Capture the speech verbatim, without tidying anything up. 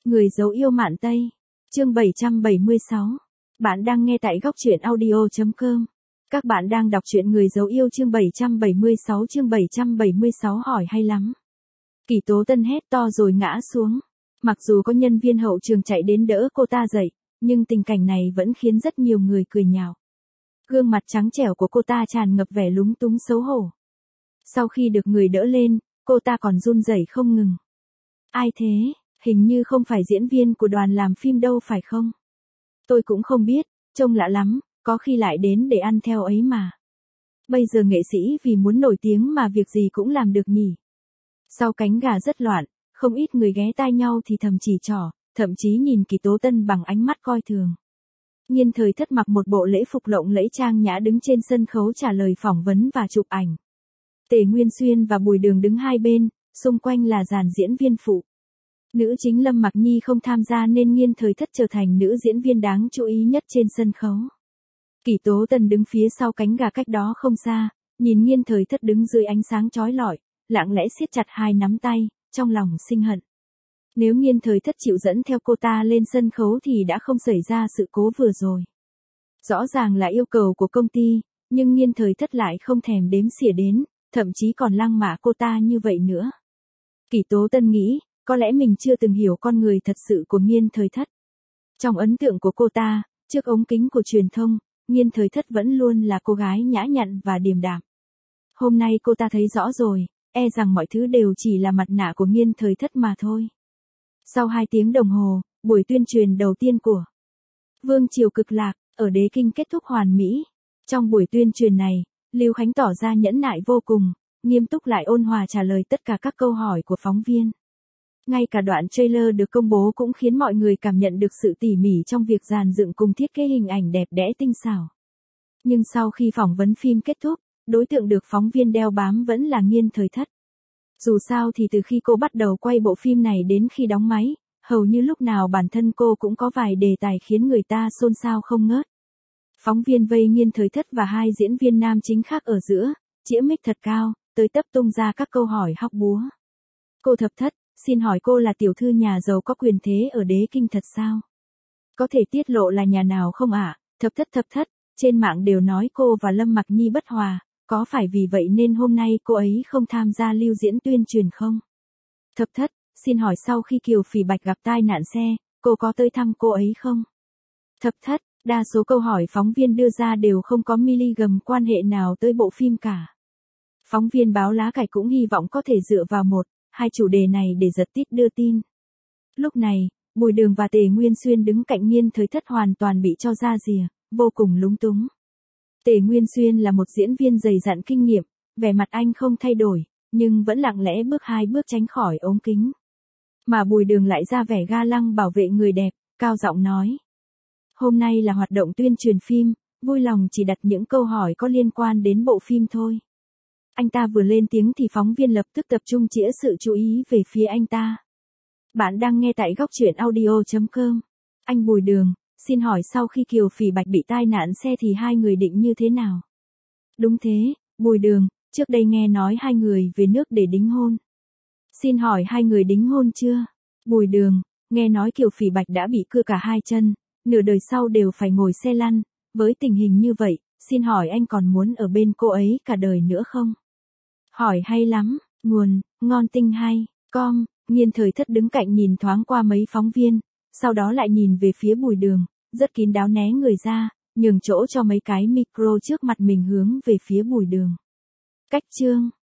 Người dấu yêu Mạn Tây. Chương bảy trăm bảy mươi sáu. Bạn đang nghe tại góc truyện audio chấm com. Các bạn đang đọc truyện Người dấu yêu chương bảy trăm bảy mươi sáu chương bảy trăm bảy mươi sáu hỏi hay lắm. Kỷ Tố Tân hét to rồi ngã xuống. Mặc dù có nhân viên hậu trường chạy đến đỡ cô ta dậy, nhưng tình cảnh này vẫn khiến rất nhiều người cười nhạo. Gương mặt trắng trẻo của cô ta tràn ngập vẻ lúng túng xấu hổ. Sau khi được người đỡ lên, cô ta còn run rẩy không ngừng. Ai thế? Hình như không phải diễn viên của đoàn làm phim đâu phải không? Tôi cũng không biết, trông lạ lắm, có khi lại đến để ăn theo ấy mà. Bây giờ nghệ sĩ vì muốn nổi tiếng mà việc gì cũng làm được nhỉ. Sau cánh gà rất loạn, không ít người ghé tai nhau thì thầm chỉ trỏ, thậm chí nhìn Kỷ Tố Tân bằng ánh mắt coi thường. Nhiên Thời Thất mặc một bộ lễ phục lộng lẫy trang nhã đứng trên sân khấu trả lời phỏng vấn và chụp ảnh. Tề Nguyên Xuyên và Bùi Đường đứng hai bên, xung quanh là dàn diễn viên phụ. Nữ chính Lâm Mặc Nhi không tham gia nên Nhiên Thời Thất trở thành nữ diễn viên đáng chú ý nhất trên sân khấu. Kỷ Tố Tân đứng phía sau cánh gà cách đó không xa, nhìn Nhiên Thời Thất đứng dưới ánh sáng chói lọi, lặng lẽ siết chặt hai nắm tay, trong lòng sinh hận. Nếu Nhiên Thời Thất chịu dẫn theo cô ta lên sân khấu thì đã không xảy ra sự cố vừa rồi. Rõ ràng là yêu cầu của công ty, nhưng Nhiên Thời Thất lại không thèm đếm xỉa đến, thậm chí còn lăng mạ cô ta như vậy nữa. Kỷ Tố Tân nghĩ, có lẽ mình chưa từng hiểu con người thật sự của Nhiên Thời Thất. Trong ấn tượng của cô ta, trước ống kính của truyền thông, Nhiên Thời Thất vẫn luôn là cô gái nhã nhặn và điềm đạm. Hôm nay cô ta thấy rõ rồi, e rằng mọi thứ đều chỉ là mặt nạ của Nhiên Thời Thất mà thôi. Sau hai tiếng đồng hồ, buổi tuyên truyền đầu tiên của Vương Triều Cực Lạc ở Đế Kinh kết thúc hoàn mỹ. Trong buổi tuyên truyền này, Lưu Khánh tỏ ra nhẫn nại vô cùng, nghiêm túc lại ôn hòa trả lời tất cả các câu hỏi của phóng viên. Ngay cả đoạn trailer được công bố cũng khiến mọi người cảm nhận được sự tỉ mỉ trong việc dàn dựng cùng thiết kế hình ảnh đẹp đẽ tinh xảo. Nhưng sau khi phỏng vấn phim kết thúc, đối tượng được phóng viên đeo bám vẫn là Nhiên Thời Thất. Dù sao thì từ khi cô bắt đầu quay bộ phim này đến khi đóng máy, hầu như lúc nào bản thân cô cũng có vài đề tài khiến người ta xôn xao không ngớt. Phóng viên vây Nhiên Thời Thất và hai diễn viên nam chính khác ở giữa, chĩa mic thật cao, tới tấp tung ra các câu hỏi hóc búa. Cô Thập Thất, xin hỏi cô là tiểu thư nhà giàu có quyền thế ở Đế Kinh thật sao? Có thể tiết lộ là nhà nào không ạ? À? Thập Thất Thập Thất, trên mạng đều nói cô và Lâm Mặc Nhi bất hòa, có phải vì vậy nên hôm nay cô ấy không tham gia lưu diễn tuyên truyền không? Thập Thất, xin hỏi sau khi Kiều Phỉ Bạch gặp tai nạn xe, cô có tới thăm cô ấy không? Thập Thất, đa số câu hỏi phóng viên đưa ra đều không có miligam quan hệ nào tới bộ phim cả. Phóng viên báo Lá Cải cũng hy vọng có thể dựa vào một, hai chủ đề này để giật tít đưa tin. Lúc này, Bùi Đường và Tề Nguyên Xuyên đứng cạnh Nhiên Thời Thất hoàn toàn bị cho ra rìa, vô cùng lúng túng. Tề Nguyên Xuyên là một diễn viên dày dặn kinh nghiệm, vẻ mặt anh không thay đổi, nhưng vẫn lặng lẽ bước hai bước tránh khỏi ống kính. Mà Bùi Đường lại ra vẻ ga lăng bảo vệ người đẹp, cao giọng nói. Hôm nay là hoạt động tuyên truyền phim, vui lòng chỉ đặt những câu hỏi có liên quan đến bộ phim thôi. Anh ta vừa lên tiếng thì phóng viên lập tức tập trung chĩa sự chú ý về phía anh ta. Bạn đang nghe tại góc truyện audio chấm com. Anh Bùi Đường, xin hỏi sau khi Kiều Phỉ Bạch bị tai nạn xe thì hai người định như thế nào? Đúng thế, Bùi Đường, trước đây nghe nói hai người về nước để đính hôn. Xin hỏi hai người đính hôn chưa? Bùi Đường, nghe nói Kiều Phỉ Bạch đã bị cưa cả hai chân, nửa đời sau đều phải ngồi xe lăn, với tình hình như vậy, xin hỏi anh còn muốn ở bên cô ấy cả đời nữa không? Hỏi hay lắm, nguồn, ngon tinh hay, com, Nhiên Thời Thất đứng cạnh nhìn thoáng qua mấy phóng viên, sau đó lại nhìn về phía Bùi Đường, rất kín đáo né người ra, nhường chỗ cho mấy cái micro trước mặt mình hướng về phía Bùi Đường. Cách chương,